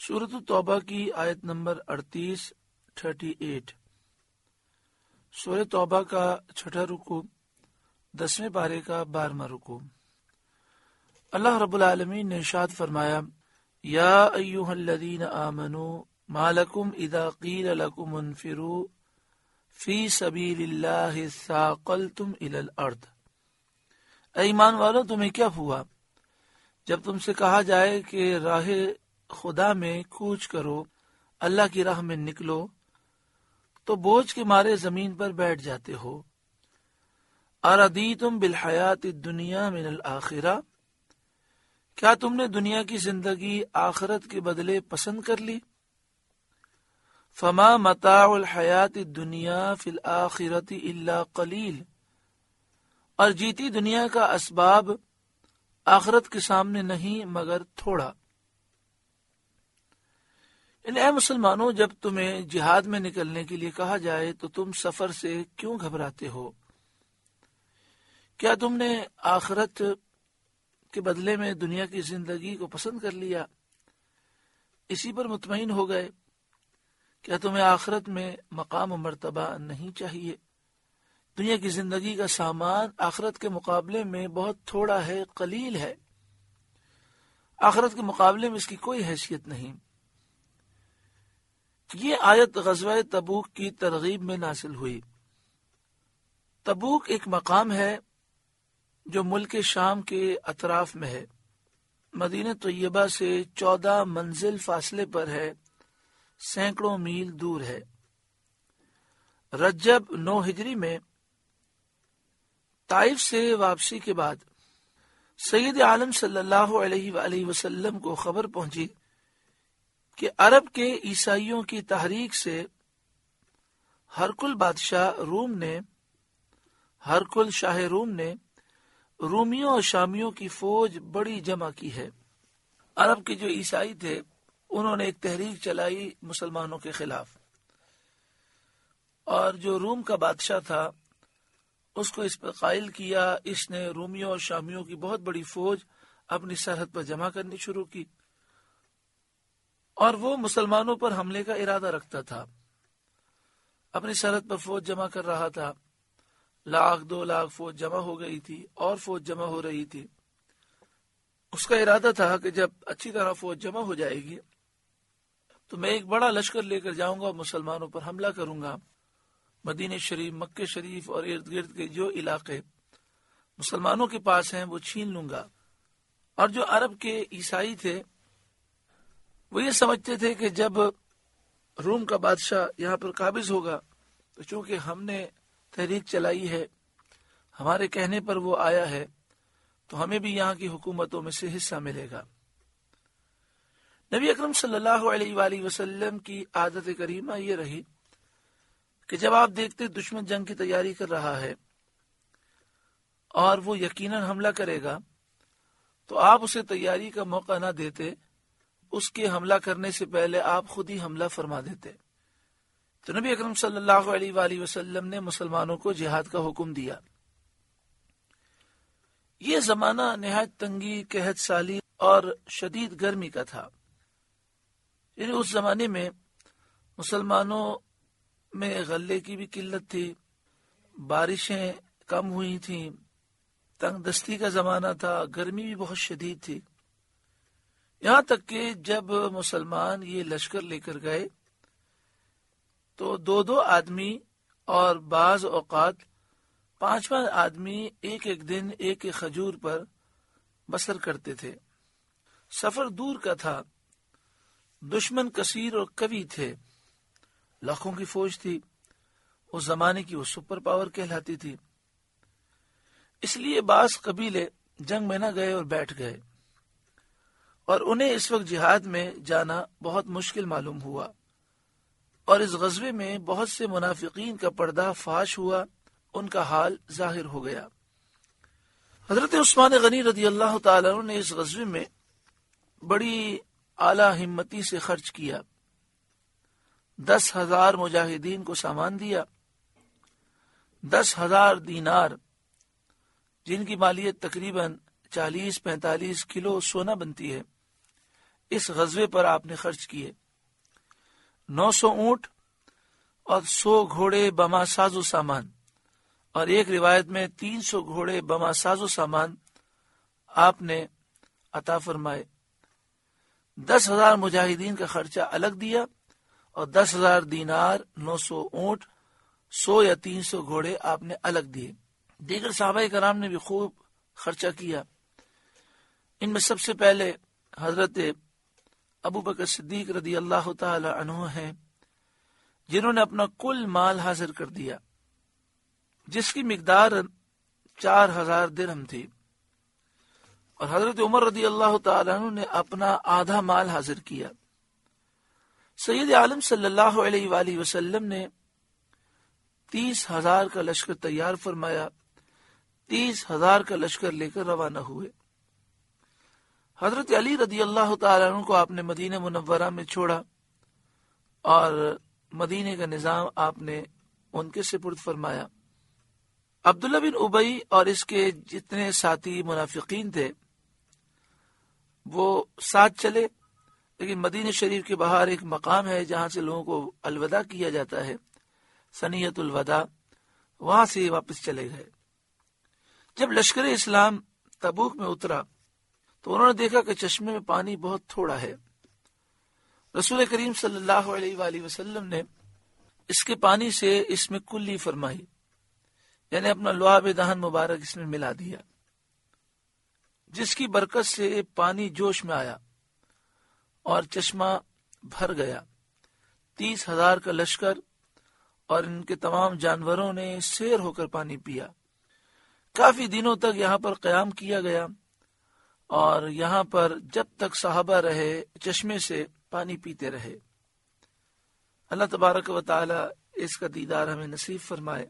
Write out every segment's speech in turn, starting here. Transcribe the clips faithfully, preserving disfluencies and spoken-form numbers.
سورۃ التوبہ کی آیت نمبر اڑتیس تھرٹی ایٹ. سورۃ توبہ کا چھٹا رکوع دسویں پارے کا بارہواں رکوع. اللہ رب العالمین نے ارشاد فرمایا یا ایھا الذین آمنوا ما لکم اذا قیل لکم انفروا فی سبیل اللہ ثاقلتم الی الارض. اے ایمان والو تمہیں کیا ہوا جب تم سے کہا جائے کہ راہ خدا میں کوچ کرو، اللہ کی راہ میں نکلو، تو بوجھ کے مارے زمین پر بیٹھ جاتے ہو. اردیتم بالحیات الدنیا من الآخرہ، کیا تم نے دنیا کی زندگی آخرت کے بدلے پسند کر لی؟ فما متاع الحیات الدنیا فی الآخرۃ الا قلیل، اور جیتی دنیا کا اسباب آخرت کے سامنے نہیں مگر تھوڑا. یعنی اے مسلمانوں، جب تمہیں جہاد میں نکلنے کے لیے کہا جائے تو تم سفر سے کیوں گھبراتے ہو؟ کیا تم نے آخرت کے بدلے میں دنیا کی زندگی کو پسند کر لیا، اسی پر مطمئن ہو گئے؟ کیا تمہیں آخرت میں مقام و مرتبہ نہیں چاہیے؟ دنیا کی زندگی کا سامان آخرت کے مقابلے میں بہت تھوڑا ہے، قلیل ہے. آخرت کے مقابلے میں اس کی کوئی حیثیت نہیں. یہ آیت غزوہ تبوک کی ترغیب میں نازل ہوئی. تبوک ایک مقام ہے جو ملک شام کے اطراف میں ہے، مدینہ طیبہ سے چودہ منزل فاصلے پر ہے، سینکڑوں میل دور ہے. رجب نو ہجری میں طائف سے واپسی کے بعد سید عالم صلی اللہ علیہ وآلہ وسلم کو خبر پہنچی کہ عرب کے عیسائیوں کی تحریک سے ہرقل بادشاہ روم نے ہرقل شاہ روم نے رومیوں اور شامیوں کی فوج بڑی جمع کی ہے. عرب کے جو عیسائی تھے انہوں نے ایک تحریک چلائی مسلمانوں کے خلاف، اور جو روم کا بادشاہ تھا اس کو اس پر قائل کیا. اس نے رومیوں اور شامیوں کی بہت بڑی فوج اپنی سرحد پر جمع کرنی شروع کی، اور وہ مسلمانوں پر حملے کا ارادہ رکھتا تھا. اپنی سرحد پر فوج جمع کر رہا تھا، لاکھ دو لاکھ فوج جمع ہو گئی تھی اور فوج جمع ہو رہی تھی. اس کا ارادہ تھا کہ جب اچھی طرح فوج جمع ہو جائے گی تو میں ایک بڑا لشکر لے کر جاؤں گا اور مسلمانوں پر حملہ کروں گا. مدینہ شریف، مکہ شریف اور ارد گرد کے جو علاقے مسلمانوں کے پاس ہیں وہ چھین لوں گا. اور جو عرب کے عیسائی تھے وہ یہ سمجھتے تھے کہ جب روم کا بادشاہ یہاں پر قابض ہوگا تو چونکہ ہم نے تحریک چلائی ہے، ہمارے کہنے پر وہ آیا ہے، تو ہمیں بھی یہاں کی حکومتوں میں سے حصہ ملے گا. نبی اکرم صلی اللہ علیہ وآلہ وسلم کی عادت کریمہ یہ رہی کہ جب آپ دیکھتے دشمن جنگ کی تیاری کر رہا ہے اور وہ یقیناً حملہ کرے گا تو آپ اسے تیاری کا موقع نہ دیتے، اس کے حملہ کرنے سے پہلے آپ خود ہی حملہ فرما دیتے. تو نبی اکرم صلی اللہ علیہ وآلہ وسلم نے مسلمانوں کو جہاد کا حکم دیا. یہ زمانہ نہایت تنگی، قحط سالی اور شدید گرمی کا تھا. یعنی اس زمانے میں مسلمانوں میں غلے کی بھی قلت تھی، بارشیں کم ہوئی تھیں، تنگ دستی کا زمانہ تھا، گرمی بھی بہت شدید تھی. یہاں تک کہ جب مسلمان یہ لشکر لے کر گئے تو دو دو آدمی اور بعض اوقات پانچواں آدمی ایک ایک دن ایک ایک کھجور پر بسر کرتے تھے. سفر دور کا تھا، دشمن کثیر اور قوی تھے، لاکھوں کی فوج تھی. اس زمانے کی وہ سپر پاور کہلاتی تھی. اس لیے بعض قبیلے جنگ میں نہ گئے اور بیٹھ گئے، اور انہیں اس وقت جہاد میں جانا بہت مشکل معلوم ہوا. اور اس غزوے میں بہت سے منافقین کا پردہ فاش ہوا، ان کا حال ظاہر ہو گیا. حضرت عثمان غنی رضی اللہ تعالیٰ عنہ نے اس غزوے میں بڑی اعلیٰ ہمتی سے خرچ کیا. دس ہزار مجاہدین کو سامان دیا، دس ہزار دینار جن کی مالیت تقریباً چالیس پینتالیس کلو سونا بنتی ہے، اس غزوے پر آپ نے خرچ کیے۔ نو سو اونٹ اور سو گھوڑے بما ساز و سامان، اور ایک روایت میں تین سو گھوڑے بما ساز و سامان آپ نے عطا فرمائے۔ دس ہزار مجاہدین کا خرچہ الگ دیا، اور دس ہزار دینار، نو سو اونٹ، سو یا تین سو گھوڑے آپ نے الگ دیے۔ دیگر صحابہ کرام نے بھی خوب خرچہ کیا۔ ان میں سب سے پہلے حضرت ابو بکر صدیق رضی اللہ تعالی عنہ ہیں، جنہوں نے اپنا کل مال حاضر کر دیا، جس کی مقدار چار ہزار درہم تھی، اور حضرت عمر رضی اللہ تعالی عنہ نے اپنا آدھا مال حاضر کیا۔ سید عالم صلی اللہ علیہ وآلہ وسلم نے تیس ہزار کا لشکر تیار فرمایا، تیس ہزار کا لشکر لے کر روانہ ہوئے۔ حضرت علی رضی اللہ تعالیٰ عنہ کو آپ نے مدینہ منورہ میں چھوڑا، اور مدینے کا نظام آپ نے ان کے سپرد فرمایا۔ عبداللہ بن ابی اور اس کے جتنے ساتھی منافقین تھے وہ ساتھ چلے، لیکن مدینہ شریف کے باہر ایک مقام ہے جہاں سے لوگوں کو الوداع کیا جاتا ہے، سنیت الوداع، وہاں سے واپس چلے گئے۔ جب لشکر اسلام تبوک میں اترا تو انہوں نے دیکھا کہ چشمے میں پانی بہت تھوڑا ہے۔ رسول کریم صلی اللہ علیہ وآلہ وسلم نے اس کے پانی سے اس میں کلی فرمائی، یعنی اپنا لعاب دہن مبارک اس میں ملا دیا، جس کی برکت سے پانی جوش میں آیا اور چشمہ بھر گیا۔ تیس ہزار کا لشکر اور ان کے تمام جانوروں نے سیر ہو کر پانی پیا۔ کافی دنوں تک یہاں پر قیام کیا گیا، اور یہاں پر جب تک صحابہ رہے چشمے سے پانی پیتے رہے۔ اللہ تبارک و تعالی اس کا دیدار ہمیں نصیب فرمائے۔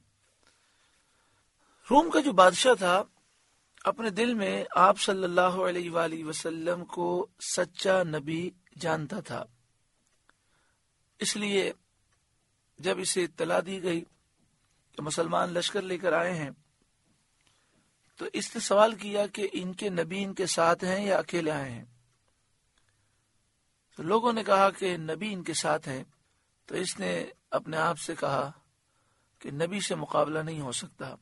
روم کا جو بادشاہ تھا اپنے دل میں آپ صلی اللہ علیہ وآلہ وسلم کو سچا نبی جانتا تھا، اس لیے جب اسے اطلاع دی گئی کہ مسلمان لشکر لے کر آئے ہیں تو اس نے سوال کیا کہ ان کے نبی ان کے ساتھ ہیں یا اکیلے آئے ہیں؟ تو لوگوں نے کہا کہ نبی ان کے ساتھ ہیں۔ تو اس نے اپنے آپ سے کہا کہ نبی سے مقابلہ نہیں ہو سکتا،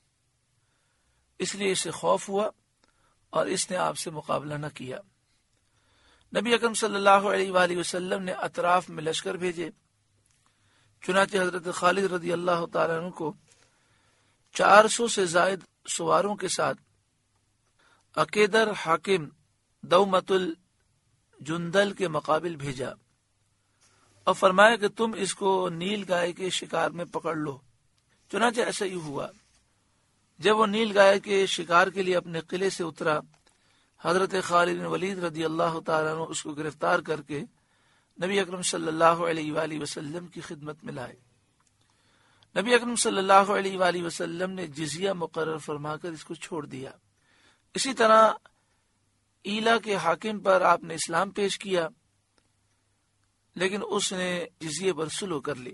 اس لیے اسے خوف ہوا اور اس نے آپ سے مقابلہ نہ کیا۔ نبی اکرم صلی اللہ علیہ وآلہ وسلم نے اطراف میں لشکر بھیجے، چنانچہ حضرت خالد رضی اللہ تعالیٰ عنہ کو چار سو سے زائد سواروں کے ساتھ عقیدر حاکم دومت الجندل کے مقابل بھیجا، اور فرمایا کہ تم اس کو نیل گائے کے شکار میں پکڑ لو۔ چنانچہ ایسا ہی ہوا۔ جب وہ نیل گائے کے شکار کے لیے اپنے قلعے سے اترا، حضرت خالد بن ولید رضی اللہ تعالیٰ عنہ اس کو گرفتار کر کے نبی اکرم صلی اللہ علیہ وآلہ وسلم کی خدمت میں لائے۔ نبی اکرم صلی اللہ علیہ وآلہ وسلم نے جزیہ مقرر فرما کر اس کو چھوڑ دیا۔ اسی طرح ایلا کے حاکم پر آپ نے اسلام پیش کیا، لیکن اس نے جزیے پر سلو کر لی۔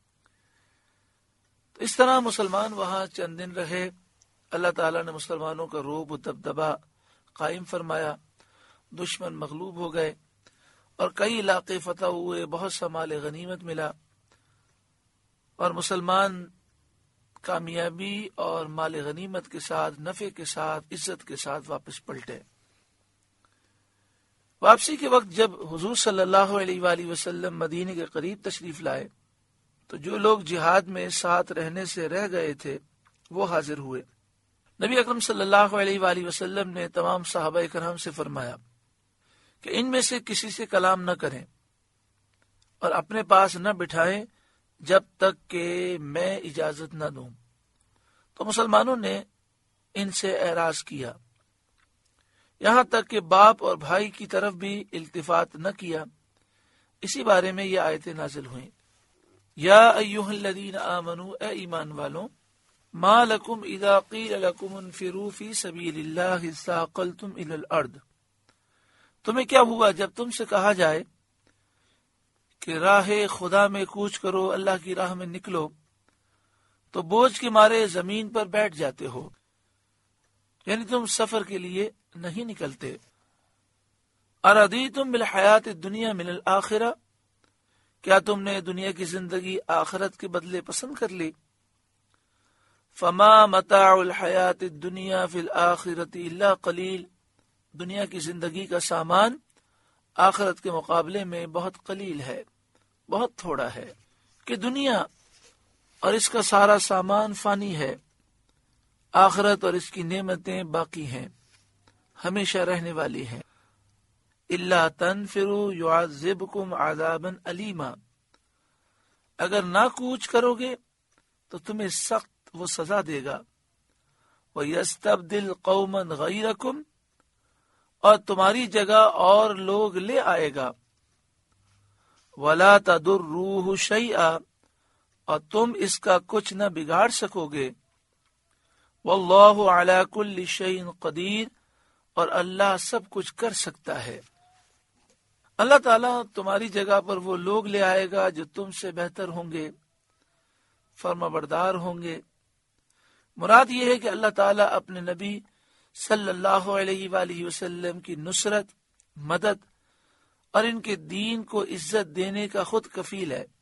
تو اس طرح مسلمان وہاں چند دن رہے۔ اللہ تعالیٰ نے مسلمانوں کا رعب و دبدبہ قائم فرمایا، دشمن مغلوب ہو گئے اور کئی علاقے فتح ہوئے، بہت سا مال غنیمت ملا، اور مسلمان کامیابی اور مال غنیمت کے ساتھ، نفع کے ساتھ، عزت کے ساتھ واپس پلٹے۔ واپسی کے وقت جب حضور صلی اللہ علیہ وآلہ وسلم مدینے کے قریب تشریف لائے تو جو لوگ جہاد میں ساتھ رہنے سے رہ گئے تھے وہ حاضر ہوئے۔ نبی اکرم صلی اللہ علیہ وآلہ وسلم نے تمام صحابہ کرام سے فرمایا کہ ان میں سے کسی سے کلام نہ کریں اور اپنے پاس نہ بٹھائیں جب تک کہ میں اجازت نہ دوں۔ تو مسلمانوں نے ان سے اعراض کیا، یہاں تک کہ باپ اور بھائی کی طرف بھی التفات نہ کیا۔ اسی بارے میں یہ آیتیں نازل ہوئیں، یا ایھا الذین آمنوا، اے ایمان والوں، ما لکم اذا قیل لکم انفروا فی سبیل اللہ ثاقلتم الی الارض، تمہیں کیا ہوا جب تم سے کہا جائے کہ راہ خدا میں کوچ کرو، اللہ کی راہ میں نکلو، تو بوجھ کے مارے زمین پر بیٹھ جاتے ہو، یعنی تم سفر کے لیے نہیں نکلتے۔ اردیتم بالحیات الدنیا من الآخرہ، کیا تم نے دنیا کی زندگی آخرت کے بدلے پسند کر لی؟ فما متاع الحیات الدنیا فی الآخرۃ الا قلیل، دنیا کی زندگی کا سامان آخرت کے مقابلے میں بہت قلیل ہے، بہت تھوڑا ہے، کہ دنیا اور اس کا سارا سامان فانی ہے، آخرت اور اس کی نعمتیں باقی ہیں، ہمیشہ رہنے والی ہیں۔ الا تنفروا يعذبكم عذابا علیما، اگر نہ کوچ کرو گے تو تمہیں سخت وہ سزا دے گا۔ وَيَسْتَبْدِلْ قَوْمًا غَيْرَكُمْ، اور تمہاری جگہ اور لوگ لے آئے گا۔ وَلَا تَضُرُّوهُ شَيْئًا، اور تم اس کا کچھ نہ بگاڑ سکو گے۔ وَاللَّهُ عَلَى كُلِّ شَيْءٍ قَدِيرٌ، اور اللہ سب کچھ کر سکتا ہے۔ اللہ تعالیٰ تمہاری جگہ پر وہ لوگ لے آئے گا جو تم سے بہتر ہوں گے، فرما بردار ہوں گے۔ مراد یہ ہے کہ اللہ تعالیٰ اپنے نبی صلی اللہ علیہ وآلہ وسلم کی نصرت، مدد اور ان کے دین کو عزت دینے کا خود کفیل ہے،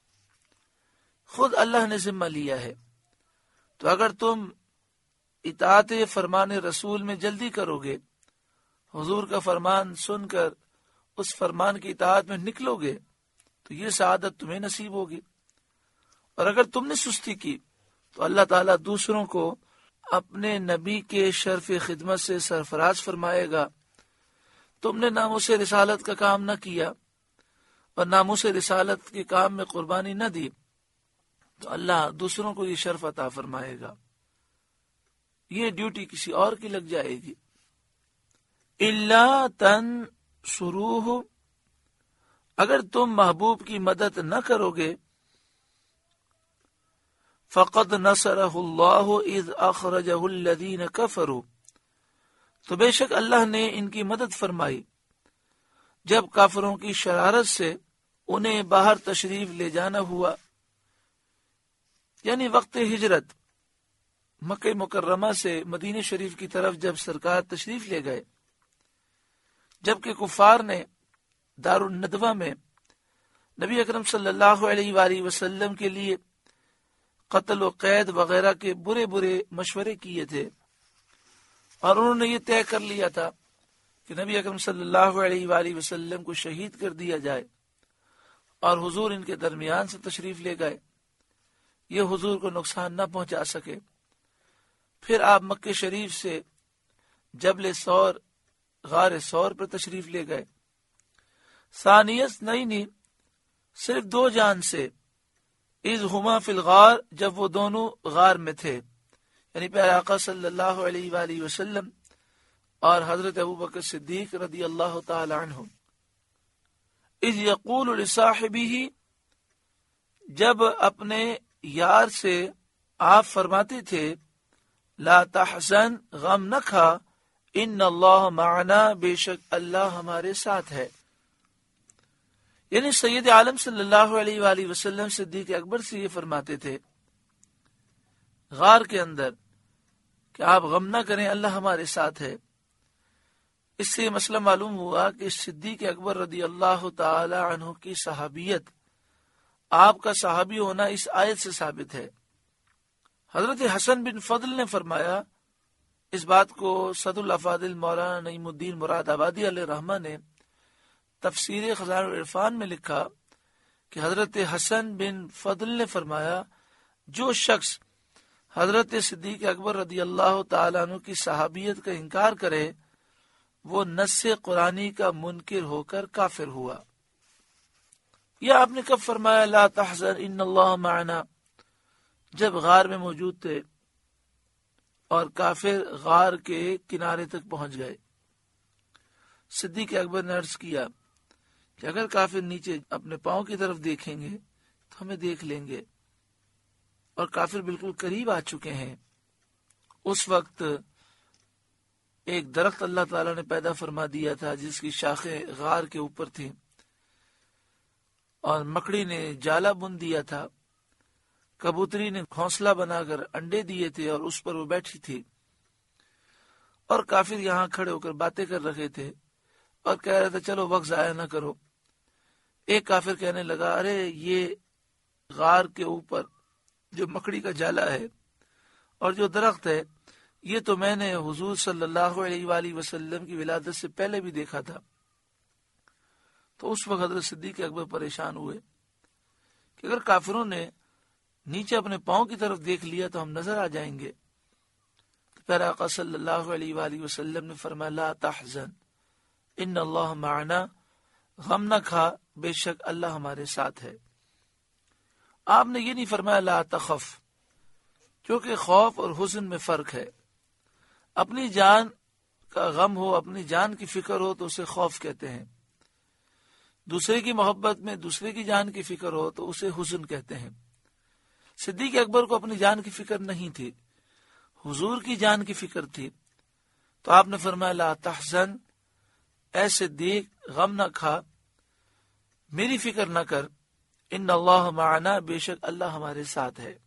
خود اللہ نے ذمہ لیا ہے۔ تو اگر تم اطاعت فرمان رسول میں جلدی کرو گے، حضور کا فرمان سن کر اس فرمان کی اطاعت میں نکلو گے، تو یہ سعادت تمہیں نصیب ہوگی۔ اور اگر تم نے سستی کی تو اللہ تعالیٰ دوسروں کو اپنے نبی کے شرف خدمت سے سرفراز فرمائے گا۔ تم نے ناموس رسالت کا کام نہ کیا اور ناموس رسالت کے کام میں قربانی نہ دی، تو اللہ دوسروں کو یہ شرف عطا فرمائے گا، یہ ڈیوٹی کسی اور کی لگ جائے گی۔ الا تنصروہ، اگر تم محبوب کی مدد نہ کرو گے، فقد نصرہ اللہ اذ اخرجہ الذین کفروا، تو بے شک اللہ نے ان کی مدد فرمائی جب کافروں کی شرارت سے انہیں باہر تشریف لے جانا ہوا، یعنی وقت ہجرت مکہ مکرمہ سے مدینہ شریف کی طرف جب سرکار تشریف لے گئے، جبکہ کفار نے دار الندوہ میں نبی اکرم صلی اللہ علیہ وآلہ وسلم کے لیے قتل و قید وغیرہ کے برے برے مشورے کیے تھے، اور انہوں نے یہ طے کر لیا تھا کہ نبی اکرم صلی اللہ علیہ وآلہ وسلم کو شہید کر دیا جائے، اور حضور ان کے درمیان سے تشریف لے گئے، یہ حضور کو نقصان نہ پہنچا سکے۔ پھر آپ مکہ شریف سے جبل ثور، غار ثور پر تشریف لے گئے۔ ثانیت نہیں نہیں صرف دو جان سے، اذ ہما فی الغار، جب وہ دونوں غار میں تھے، یعنی پیارے آقا صلی اللہ علیہ وآلہ وسلم اور حضرت ابوبکر صدیق رضی اللہ تعالی عنہ۔ اذ یقول لصاحبہ، جب اپنے یار سے آپ فرماتے تھے، لا تحزن، غم نہ کھا، ان اللہ معنا، بے شک اللہ ہمارے ساتھ ہے۔ یعنی سید عالم صلی اللہ علیہ وآلہ وسلم صدیق اکبر سے یہ فرماتے تھے غار کے اندر کہ آپ غم نہ کریں، اللہ ہمارے ساتھ ہے۔ اس سے یہ مسئلہ معلوم ہوا کہ صدیق اکبر رضی اللہ تعالی عنہ کی صحابیت، آپ کا صحابی ہونا اس آیت سے ثابت ہے۔ حضرت حسن بن فضل نے فرمایا، اس بات کو صد الافاضل مولانا نعیم الدین مراد آبادی علیہ رحمہ نے تفسیر خزائن العرفان میں لکھا کہ حضرت حسن بن فضل نے فرمایا، جو شخص حضرت صدیق اکبر رضی اللہ تعالیٰ عنہ کی صحابیت کا انکار کرے، وہ نص قرآنی کا منکر ہو کر کافر ہوا۔ یا آپ نے کب فرمایا لا تحزن ان اللہ معنا؟ جب غار میں موجود تھے اور کافر غار کے کنارے تک پہنچ گئے۔ صدیق اکبر نے عرض کیا کہ اگر کافر نیچے اپنے پاؤں کی طرف دیکھیں گے تو ہمیں دیکھ لیں گے، اور کافر بالکل قریب آ چکے ہیں۔ اس وقت ایک درخت اللہ تعالیٰ نے پیدا فرما دیا تھا جس کی شاخیں غار کے اوپر تھیں، اور مکڑی نے جالا بن دیا تھا، کبوتری نے گھونسلہ بنا کر انڈے دیے تھے اور اس پر وہ بیٹھی تھی، اور کافر یہاں کھڑے ہو کر باتیں کر رہے تھے۔ اور کہہ رہے تھے چلو وقت ضائع نہ کرو. ایک کافر کہنے لگا ارے یہ غار کے اوپر جو مکڑی کا جالا ہے اور جو درخت ہے یہ تو میں نے حضور صلی اللہ علیہ وآلہ وسلم کی ولادت سے پہلے بھی دیکھا تھا. تو اس وقت حضرت صدیق اکبر پریشان ہوئے کہ اگر کافروں نے نیچے اپنے پاؤں کی طرف دیکھ لیا تو ہم نظر آ جائیں گے. تو پیارے آقا صلی اللہ علیہ وآلہ وسلم نے فرمایا لا تحزن ان اللہ معنا، غم نہ کھا بے شک اللہ ہمارے ساتھ ہے. آپ نے یہ نہیں فرمایا لا تخف، کیونکہ خوف اور حزن میں فرق ہے. اپنی جان کا غم ہو، اپنی جان کی فکر ہو تو اسے خوف کہتے ہیں. دوسرے کی محبت میں دوسرے کی جان کی فکر ہو تو اسے حزن کہتے ہیں. صدیق اکبر کو اپنی جان کی فکر نہیں تھی، حضور کی جان کی فکر تھی. تو آپ نے فرمایا لا تحزن، اے صدیق غم نہ کھا، میری فکر نہ کر، ان اللہ معنا، بے شک اللہ ہمارے ساتھ ہے.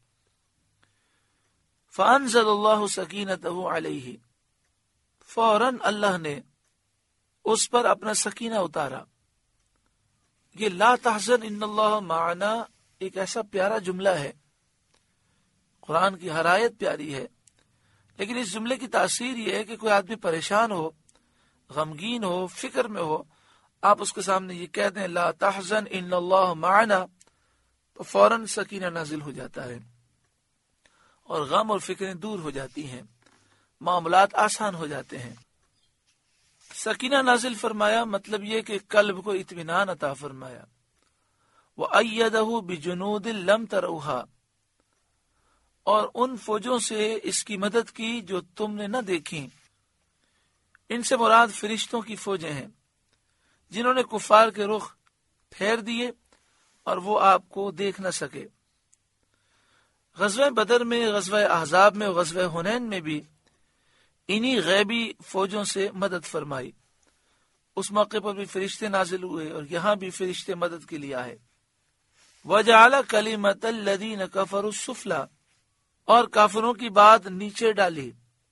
فانزل اللہ سکینتہ علیہ، فوراً اللہ نے اس پر اپنا سکینہ اتارا. یہ لا تحزن ان اللہ معنا ایک ایسا پیارا جملہ ہے، قرآن کی ہر آیت پیاری ہے، لیکن اس جملے کی تاثیر یہ ہے کہ کوئی آدمی پریشان ہو، غمگین ہو، فکر میں ہو، آپ اس کے سامنے یہ کہہ دیں لا تحزن ان اللہ معنا، تو فوراً سکینہ نازل ہو جاتا ہے اور غم اور فکریں دور ہو جاتی ہیں، معاملات آسان ہو جاتے ہیں. سکینہ نازل فرمایا مطلب یہ کہ قلب کو اطمینان عطا فرمایا. وَأَيَّدَهُ بِجُنُودٍ لَمْ تَرَوْهَا، اور ان فوجوں سے اس کی مدد کی جو تم نے نہ دیکھی. ان سے مراد فرشتوں کی فوجیں ہیں جنہوں نے کفار کے رخ پھیر دیے اور وہ آپ کو دیکھ نہ سکے. غزوہ بدر میں، غزوہ احزاب میں، غزوہ حنین میں بھی انہی غیبی فوجوں سے مدد فرمائی. اس موقع پر بھی فرشتے نازل ہوئے اور یہاں بھی فرشتے مدد کے لیے آئے. وَجَعَلَ كَلِمَةَ الَّذِينَ كَفَرُوا السُّفْلَىٰ، اور کافروں کی بات نیچے ڈالی،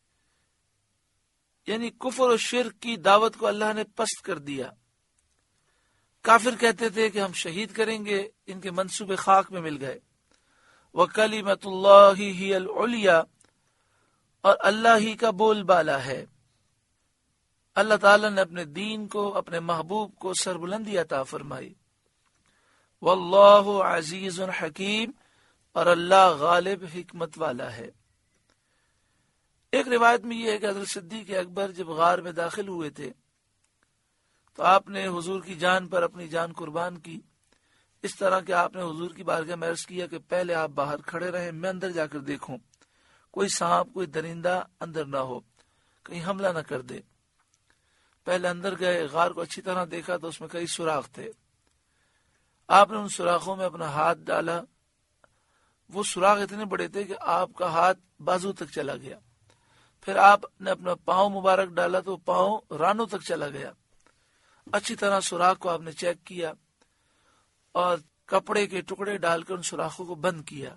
یعنی کفر و شرک کی دعوت کو اللہ نے پست کر دیا. کافر کہتے تھے کہ ہم شہید کریں گے، ان کے منصوبے خاک میں مل گئے. وَكَلِمَةُ اللَّهِ هِيَ الْعُلْيَا، اور اللہ ہی کا بول بالا ہے. اللہ تعالیٰ نے اپنے دین کو، اپنے محبوب کو سربلندی عطا فرمائی. واللہ عزیز حکیم، اور اللہ غالب حکمت والا ہے. ایک روایت میں یہ ہے کہ حضرت صدیق اکبر جب غار میں داخل ہوئے تھے تو آپ نے حضور کی جان پر اپنی جان قربان کی، اس طرح کہ آپ نے حضور کی بارگاہ میں عرض کیا کہ پہلے آپ باہر کھڑے رہیں، میں اندر جا کر دیکھوں کوئی سانپ، کوئی درندہ اندر نہ ہو، کہیں حملہ نہ کر دے. پہلے اندر گئے، غار کو اچھی طرح دیکھا تو اس میں کئی سوراخ تھے. آپ نے ان سوراخوں میں اپنا ہاتھ ڈالا. وہ سوراخ اتنے بڑے تھے کہ آپ کا ہاتھ بازو تک چلا گیا. پھر آپ نے اپنا پاؤں مبارک ڈالا تو پاؤں رانوں تک چلا گیا. اچھی طرح سوراخ کو آپ نے چیک کیا اور کپڑے کے ٹکڑے ڈال کر ان سوراخوں کو بند کیا.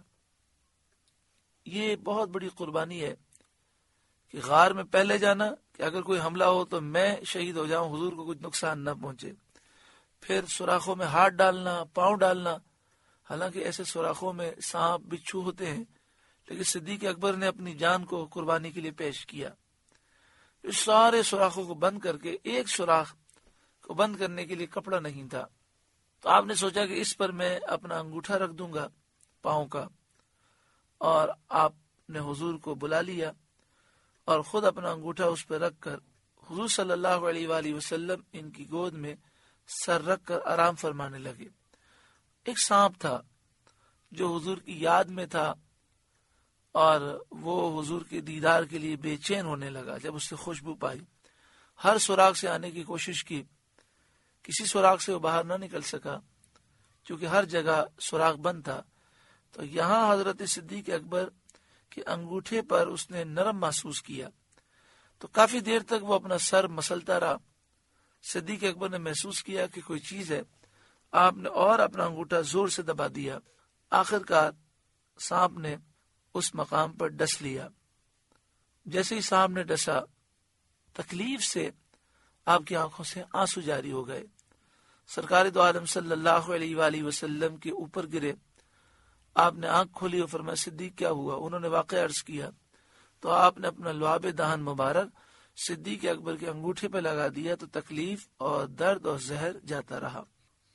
یہ بہت بڑی قربانی ہے کہ غار میں پہلے جانا کہ اگر کوئی حملہ ہو تو میں شہید ہو جاؤں، حضور کو کچھ نقصان نہ پہنچے. پھر سوراخوں میں ہاتھ ڈالنا، پاؤں ڈالنا. حالانکہ ایسے سوراخوں میں سانپ، بچھو ہوتے ہیں، لیکن صدیق اکبر نے اپنی جان کو قربانی کے لیے پیش کیا. اس سارے سوراخوں کو بند کر کے، ایک سوراخ کو بند کرنے کے لیے کپڑا نہیں تھا، تو آپ نے سوچا کہ اس پر میں اپنا انگوٹھا رکھ دوں گا پاؤں کا. اور آپ نے حضور کو بلا لیا اور خود اپنا انگوٹھا اس پہ رکھ کر حضور صلی اللہ علیہ وآلہ وسلم ان کی گود میں سر رکھ کر آرام فرمانے لگے. ایک سانپ تھا جو حضور کی یاد میں تھا اور وہ حضور کے دیدار کے لیے بے چین ہونے لگا. جب اس سے خوشبو پائی، ہر سوراخ سے آنے کی کوشش کی، کسی سوراخ سے وہ باہر نہ نکل سکا کیونکہ ہر جگہ سوراخ بند تھا. تو یہاں حضرت صدیق اکبر کے انگوٹھے پر اس نے نرم محسوس کیا تو کافی دیر تک وہ اپنا سر مسلتا رہا. صدیق اکبر نے محسوس کیا کہ کوئی چیز ہے. آپ نے اور اپنا انگوٹھا زور سے دبا دیا. آخر کار سانپ نے اس مقام پر ڈس لیا. جیسے ہی سانپ نے ڈسا، تکلیف سے آپ کی آنکھوں سے آنسو جاری ہو گئے، سرکار دو عالم صلی اللہ علیہ وآلہ وسلم کے اوپر گرے، آپ نے آنکھ کھولی اور فرمایا صدیق کیا ہوا؟ انہوں نے واقعہ عرض کیا تو آپ نے اپنا لعاب دہن مبارک صدیق اکبر کے انگوٹھے پہ لگا دیا تو تکلیف اور درد اور زہر جاتا رہا۔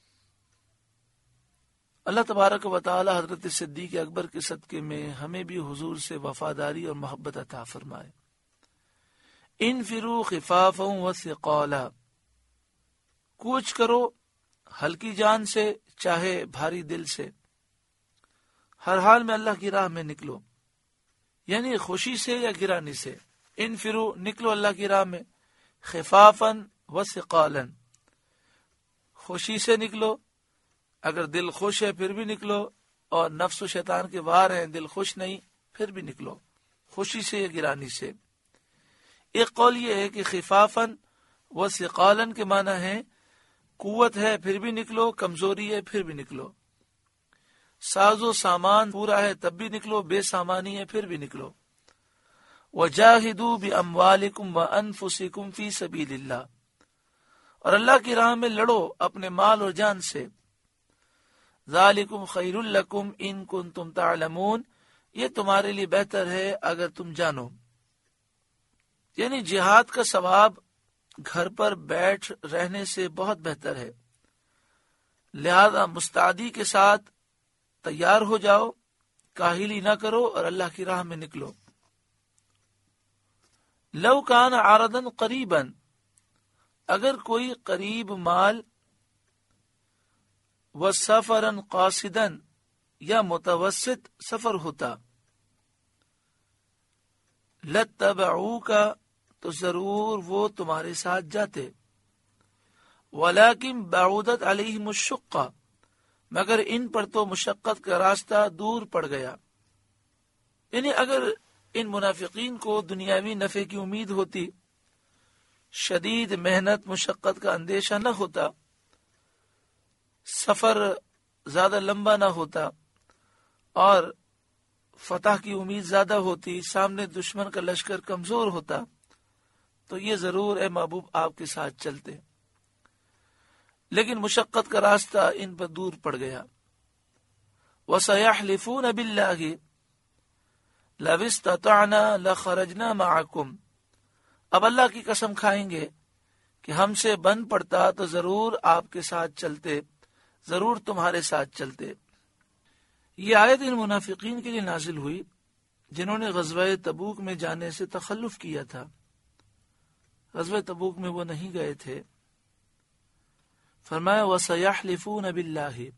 اللہ تبارک و تعالی حضرت صدیق اکبر کے صدقے میں ہمیں بھی حضور سے وفاداری اور محبت عطا فرمائے۔ انفروا خفافا وثقالا، کوچ کرو ہلکی جان سے چاہے بھاری دل سے، ہر حال میں اللہ کی راہ میں نکلو، یعنی خوشی سے یا گرانی سے۔ انفروا، نکلو اللہ کی راہ میں، خفافا وثقالا، خوشی سے نکلو، اگر دل خوش ہے پھر بھی نکلو، اور نفس و شیطان کے وار ہیں دل خوش نہیں پھر بھی نکلو، خوشی سے یا گرانی سے۔ ایک قول یہ ہے کہ خفافاً و ثقالاً کے معنی ہے قوت ہے پھر بھی نکلو، کمزوری ہے پھر بھی نکلو، ساز و سامان پورا ہے تب بھی نکلو، بے سامانی ہے پھر بھی نکلو۔ وَجَاهِدُوا بِأَمْوَالِكُمْ وَأَنفُسِكُمْ فِي سَبِيلِ اللَّهِ، اور اللہ کی راہ میں لڑو اپنے مال اور جان سے۔ ذَلِكُمْ خَيْرٌ لَكُمْ إِن كُنتُمْ تَعْلَمُونَ، یہ تمہارے لیے بہتر ہے اگر تم جانو، یعنی جہاد کا ثواب گھر پر بیٹھ رہنے سے بہت بہتر ہے، لہذا مستعدی کے ساتھ تیار ہو جاؤ، کاہلی نہ کرو اور اللہ کی راہ میں نکلو۔ لو کان عارضا قریبا، اگر کوئی قریب مال، وسفرا قاصدا، یا متوسط سفر ہوتا، لتبعوک، تو ضرور وہ تمہارے ساتھ جاتے، ولیکن بعودت علیہم الشقہ، مگر ان پر تو مشقت کا راستہ دور پڑ گیا۔ یعنی اگر ان منافقین کو دنیاوی نفع کی امید ہوتی، شدید محنت مشقت کا اندیشہ نہ ہوتا، سفر زیادہ لمبا نہ ہوتا، اور فتح کی امید زیادہ ہوتی، سامنے دشمن کا لشکر کمزور ہوتا، تو یہ ضرور اے محبوب آپ کے ساتھ چلتے، لیکن مشقت کا راستہ ان پر دور پڑ گیا۔ وَسَيَحْلِفُونَ بِاللَّهِ لَوِ اسْتَطَعْنَا لَخَرَجْنَا مَعَكُمْ، اب اللہ کی قسم کھائیں گے کہ ہم سے بن پڑتا تو ضرور آپ کے ساتھ چلتے، ضرور تمہارے ساتھ چلتے۔ یہ آیت ان منافقین کے لیے نازل ہوئی جنہوں نے غزوہ تبوک میں جانے سے تخلف کیا تھا، غزوہ تبوک میں وہ نہیں گئے تھے۔ فرمایا وَسَيَحْلِفُونَ بِاللَّهِ،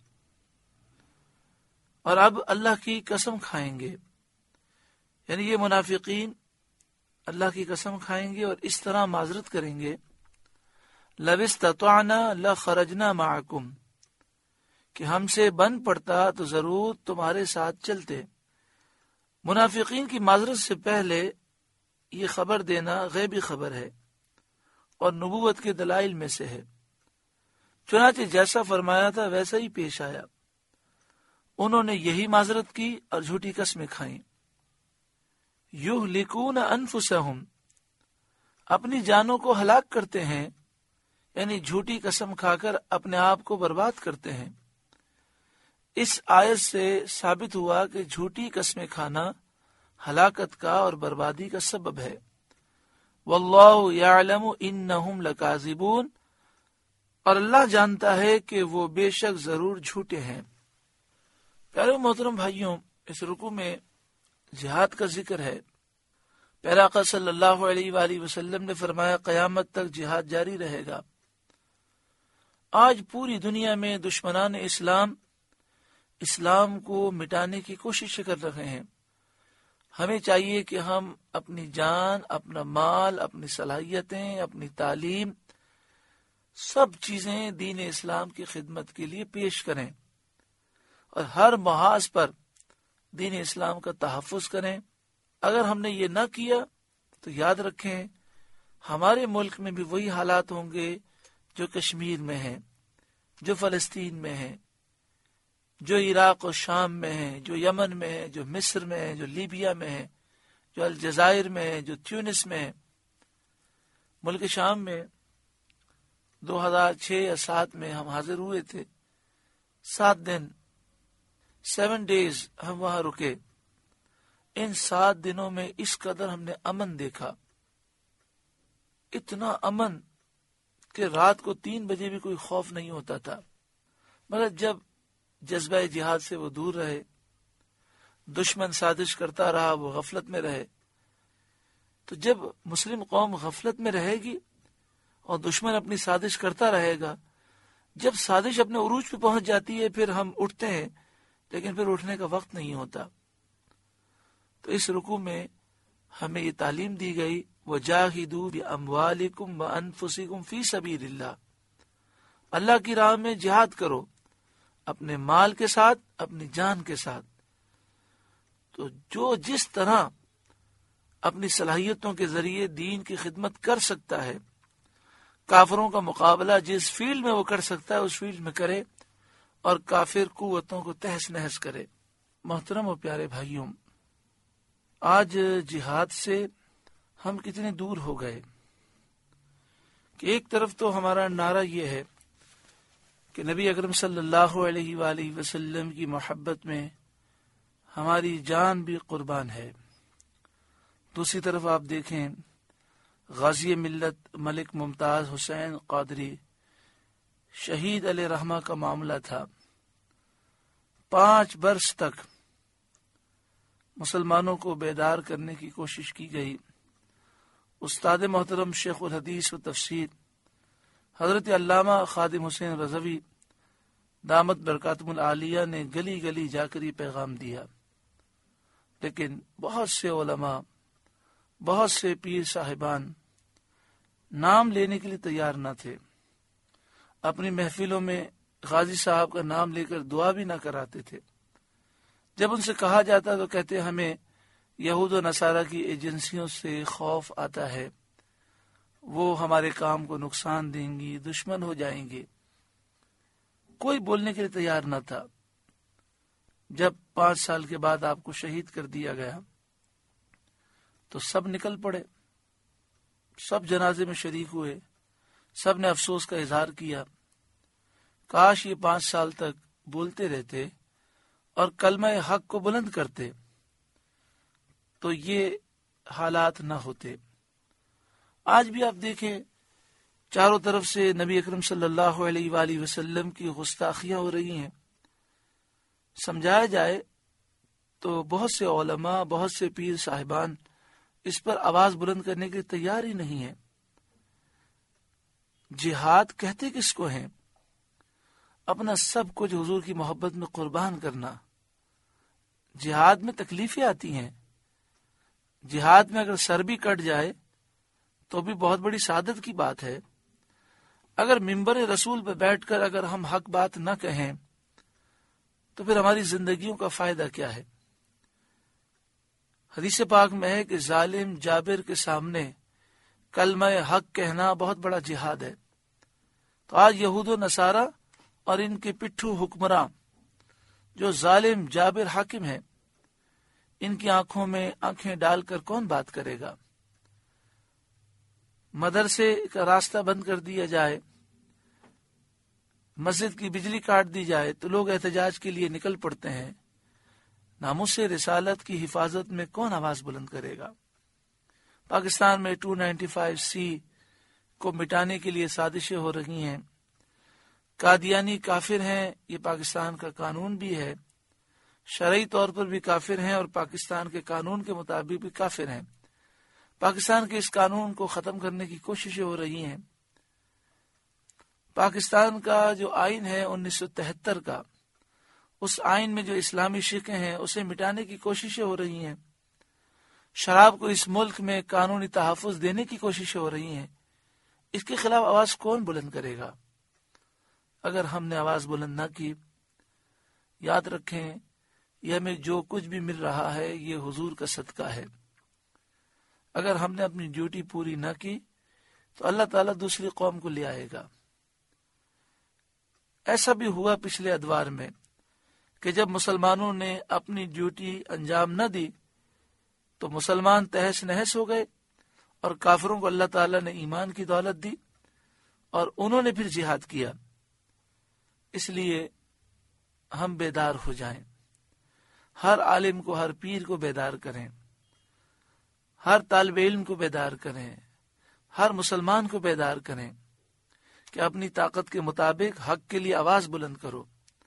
اور اب اللہ کی قسم کھائیں گے، یعنی یہ منافقین اللہ کی قسم کھائیں گے اور اس طرح معذرت کریں گے، لَوِ اسْتَطَعْنَا لَخَرَجْنَا مَعَكُمْ، کہ ہم سے بن پڑتا تو ضرور تمہارے ساتھ چلتے۔ منافقین کی معذرت سے پہلے یہ خبر دینا غیبی خبر ہے اور نبوت کے دلائل میں سے ہے، چنانچہ جیسا فرمایا تھا ویسا ہی پیش آیا، انہوں نے یہی معذرت کی اور جھوٹی قسمیں کھائیں۔ یہلکون انفسہم، اپنی جانوں کو ہلاک کرتے ہیں، یعنی جھوٹی قسم کھا کر اپنے آپ کو برباد کرتے ہیں۔ اس آیت سے ثابت ہوا کہ جھوٹی قسمیں کھانا ہلاکت کا اور بربادی کا سبب ہے۔ واللہ یعلم انہم لکاذبون، اور اللہ جانتا ہے کہ وہ بے شک ضرور جھوٹے ہیں۔ پیارے محترم بھائیوں، اس رکوع میں جہاد کا ذکر ہے۔ پیارے آقا صلی اللہ علیہ وآلہ وسلم نے فرمایا قیامت تک جہاد جاری رہے گا۔ آج پوری دنیا میں دشمنان اسلام اسلام کو مٹانے کی کوشش کر رہے ہیں۔ ہمیں چاہیے کہ ہم اپنی جان، اپنا مال، اپنی صلاحیتیں، اپنی تعلیم، سب چیزیں دین اسلام کی خدمت کے لیے پیش کریں اور ہر محاذ پر دین اسلام کا تحفظ کریں۔ اگر ہم نے یہ نہ کیا تو یاد رکھیں ہمارے ملک میں بھی وہی حالات ہوں گے جو کشمیر میں ہیں، جو فلسطین میں ہیں، جو عراق و شام میں ہیں، جو یمن میں ہیں، جو مصر میں ہیں، جو لیبیا میں ہیں، جو الجزائر میں ہیں، جو تیونس میں ہیں۔ ملک شام میں دو ہزار چھ یا سات میں ہم حاضر ہوئے تھے. سات دن سیون ڈیز ہم وہاں رکے. ان سات دنوں میں اس قدر ہم نے امن دیکھا, اتنا امن کہ رات کو تین بجے بھی کوئی خوف نہیں ہوتا تھا. مگر جب جذبہ جہاد سے وہ دور رہے, دشمن سازش کرتا رہا, وہ غفلت میں رہے, تو جب مسلم قوم غفلت میں رہے گی اور دشمن اپنی سازش کرتا رہے گا, جب سازش اپنے عروج پہ پہنچ جاتی ہے پھر ہم اٹھتے ہیں, لیکن پھر اٹھنے کا وقت نہیں ہوتا. تو اس رکوع میں ہمیں یہ تعلیم دی گئی, وَجَاهِدُوا بِأَمْوَالِكُمْ وَأَنفُسِكُمْ فِي سَبِيلِ اللَّهِ, اللہ کی راہ میں جہاد کرو, اپنے مال کے ساتھ, اپنی جان کے ساتھ. تو جو جس طرح اپنی صلاحیتوں کے ذریعے دین کی خدمت کر سکتا ہے, کافروں کا مقابلہ جس فیلڈ میں وہ کر سکتا ہے اس فیلڈ میں کرے, اور کافر قوتوں کو تہس نہس کرے. محترم و پیارے بھائیوں, آج جہاد سے ہم کتنے دور ہو گئے کہ ایک طرف تو ہمارا نعرہ یہ ہے کہ نبی اکرم صلی اللہ علیہ وآلہ وسلم کی محبت میں ہماری جان بھی قربان ہے. دوسری طرف آپ دیکھیں, غازی ملت ملک ممتاز حسین قادری شہید علیہ رحمہ کا معاملہ تھا. پانچ برس تک مسلمانوں کو بیدار کرنے کی کوشش کی گئی. استاد محترم شیخ الحدیث و تفسیر حضرت علامہ خادم حسین رضوی دامت برکاتہم العالیہ نے گلی گلی جا کر یہ پیغام دیا, لیکن بہت سے علماء, بہت سے پیر صاحبان نام لینے کے لیے تیار نہ تھے. اپنی محفلوں میں غازی صاحب کا نام لے کر دعا بھی نہ کراتے تھے. جب ان سے کہا جاتا تو کہتے ہمیں یہود و نصارہ کی ایجنسیوں سے خوف آتا ہے, وہ ہمارے کام کو نقصان دیں گی, دشمن ہو جائیں گے. کوئی بولنے کے لیے تیار نہ تھا. جب پانچ سال کے بعد آپ کو شہید کر دیا گیا تو سب نکل پڑے, سب جنازے میں شریک ہوئے, سب نے افسوس کا اظہار کیا. کاش یہ پانچ سال تک بولتے رہتے اور کلمہ حق کو بلند کرتے تو یہ حالات نہ ہوتے. آج بھی آپ دیکھیں, چاروں طرف سے نبی اکرم صلی اللہ علیہ وآلہ وسلم کی گستاخیاں ہو رہی ہیں. سمجھایا جائے تو بہت سے علماء, بہت سے پیر صاحبان اس پر آواز بلند کرنے کے تیار ہی نہیں ہیں. جہاد کہتے کس کو ہیں؟ اپنا سب کچھ حضور کی محبت میں قربان کرنا. جہاد میں تکلیفیں آتی ہیں, جہاد میں اگر سر بھی کٹ جائے تو بھی بہت بڑی سعادت کی بات ہے. اگر منبر رسول پہ بیٹھ کر اگر ہم حق بات نہ کہیں تو پھر ہماری زندگیوں کا فائدہ کیا ہے؟ حدیث پاک میں ہے کہ ظالم جابر کے سامنے کلمہ حق کہنا بہت بڑا جہاد ہے. تو آج یہود و نصارہ اور ان کے پٹھو حکمراں جو ظالم جابر حاکم ہیں, ان کی آنکھوں میں آنکھیں ڈال کر کون بات کرے گا؟ مدرسے کا راستہ بند کر دیا جائے, مسجد کی بجلی کاٹ دی جائے تو لوگ احتجاج کے لیے نکل پڑتے ہیں. ناموس رسالت کی حفاظت میں کون آواز بلند کرے گا؟ پاکستان میں ٹو نائنٹی فائیو سی کو مٹانے کے لیے سازشیں ہو رہی ہیں. قادیانی کافر ہیں, یہ پاکستان کا قانون بھی ہے, شرعی طور پر بھی کافر ہیں اور پاکستان کے قانون کے مطابق بھی کافر ہیں. پاکستان کے اس قانون کو ختم کرنے کی کوششیں ہو رہی ہیں. پاکستان کا جو آئین ہے انیس سو تہتر کا, اس آئین میں جو اسلامی شقیں ہیں اسے مٹانے کی کوششیں ہو رہی ہیں. شراب کو اس ملک میں قانونی تحفظ دینے کی کوششیں ہو رہی ہیں. اس کے خلاف آواز کون بلند کرے گا؟ اگر ہم نے آواز بلند نہ کی, یاد رکھیں یہ ہمیں جو کچھ بھی مل رہا ہے یہ حضور کا صدقہ ہے. اگر ہم نے اپنی ڈیوٹی پوری نہ کی تو اللہ تعالیٰ دوسری قوم کو لے آئے گا. ایسا بھی ہوا پچھلے ادوار میں کہ جب مسلمانوں نے اپنی ڈیوٹی انجام نہ دی تو مسلمان تہس نہس ہو گئے اور کافروں کو اللہ تعالیٰ نے ایمان کی دولت دی اور انہوں نے پھر جہاد کیا. اس لیے ہم بیدار ہو جائیں، ہر عالم کو، ہر پیر کو بیدار کریں، ہر طالب علم کو بیدار کریں، ہر مسلمان کو بیدار کریں کہ اپنی طاقت کے مطابق حق کے لیے آواز بلند کرو.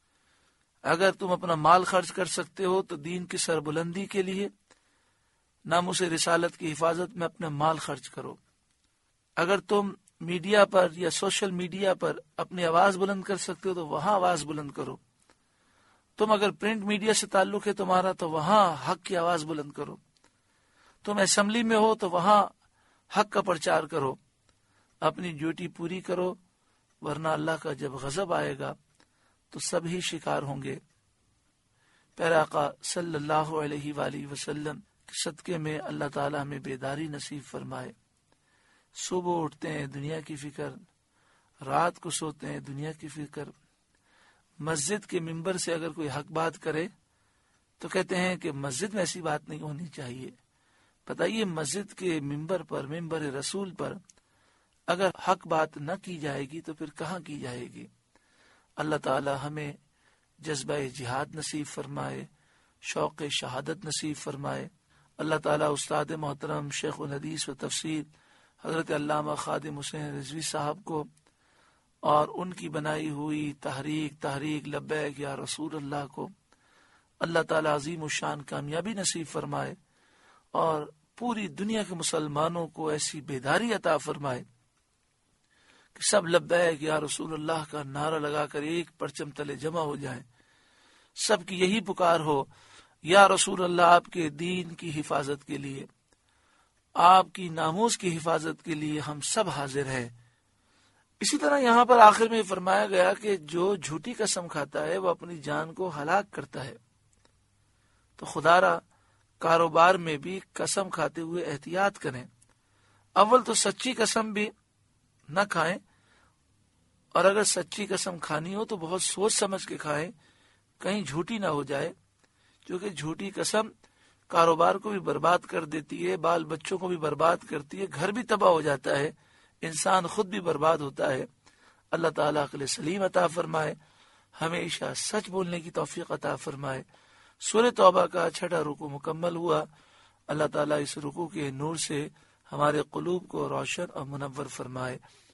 اگر تم اپنا مال خرچ کر سکتے ہو تو دین کی سربلندی کے لیے، ناموس رسالت کی حفاظت میں اپنا مال خرچ کرو. اگر تم میڈیا پر یا سوشل میڈیا پر اپنی آواز بلند کر سکتے ہو تو وہاں آواز بلند کرو. تم اگر پرنٹ میڈیا سے تعلق ہے تمہارا تو وہاں حق کی آواز بلند کرو. تم اسمبلی میں ہو تو وہاں حق کا پرچار کرو. اپنی ڈیوٹی پوری کرو، ورنہ اللہ کا جب غضب آئے گا تو سب ہی شکار ہوں گے. پیارے آقا صلی اللہ علیہ وآلہ وسلم کے صدقے میں اللہ تعالی ہمیں بیداری نصیب فرمائے. صبح اٹھتے ہیں دنیا کی فکر، رات کو سوتے ہیں دنیا کی فکر. مسجد کے ممبر سے اگر کوئی حق بات کرے تو کہتے ہیں کہ مسجد میں ایسی بات نہیں ہونی چاہیے. بتائیے مسجد کے ممبر پر، ممبر رسول پر اگر حق بات نہ کی جائے گی تو پھر کہاں کی جائے گی؟ اللہ تعالی ہمیں جذبہ جہاد نصیب فرمائے، شوق شہادت نصیب فرمائے. اللہ تعالی استاد محترم شیخ الحدیث و تفسیر حضرت علامہ خادم حسین رضوی صاحب کو اور ان کی بنائی ہوئی تحریک تحریک لبیک یا رسول اللہ کو اللہ تعالی عظیم الشان کامیابی نصیب فرمائے، اور پوری دنیا کے مسلمانوں کو ایسی بیداری عطا فرمائے کہ سب لبیک یا رسول اللہ کا نعرہ لگا کر ایک پرچم تلے جمع ہو جائیں. سب کی یہی پکار ہو، یا رسول اللہ آپ کے دین کی حفاظت کے لیے، آپ کی ناموس کی حفاظت کے لیے ہم سب حاضر ہیں. اسی طرح یہاں پر آخر میں فرمایا گیا کہ جو جھوٹی قسم کھاتا ہے وہ اپنی جان کو ہلاک کرتا ہے. تو خدا را کاروبار میں بھی قسم کھاتے ہوئے احتیاط کریں. اول تو سچی قسم بھی نہ کھائیں، اور اگر سچی قسم کھانی ہو تو بہت سوچ سمجھ کے کھائیں، کہیں جھوٹی نہ ہو جائے، کیونکہ جھوٹی قسم کاروبار کو بھی برباد کر دیتی ہے، بال بچوں کو بھی برباد کرتی ہے، گھر بھی تباہ ہو جاتا ہے، انسان خود بھی برباد ہوتا ہے. اللہ تعالیٰ عقل سلیم عطا فرمائے، ہمیشہ سچ بولنے کی توفیق عطا فرمائے. سورہ توبہ کا چھٹا رکوع مکمل ہوا. اللہ تعالیٰ اس رکوع کے نور سے ہمارے قلوب کو روشن اور منور فرمائے.